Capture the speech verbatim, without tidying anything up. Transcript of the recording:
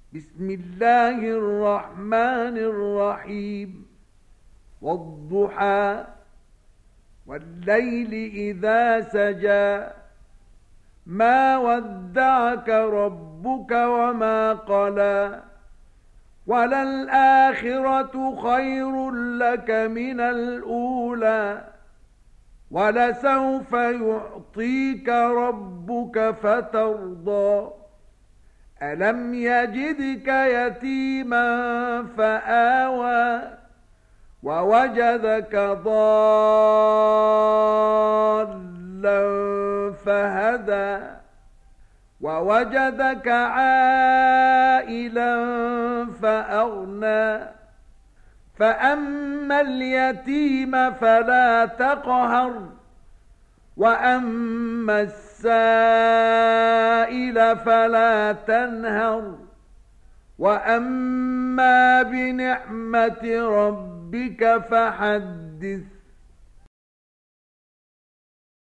بسم الله الرحمن الرحيم والضحى والليل إذا سجى ما ودعك ربك وما قلى وللآخرة خير لك من الأولى ولسوف يعطيك ربك فترضى ألم يجدك يتيما فآوى ووجدك ضالا فهدى ووجدك عائلا فأغنى فأما اليتيم فلا تقهر وأما السائل فلا تنهر وأما بنعمة ربك فحدث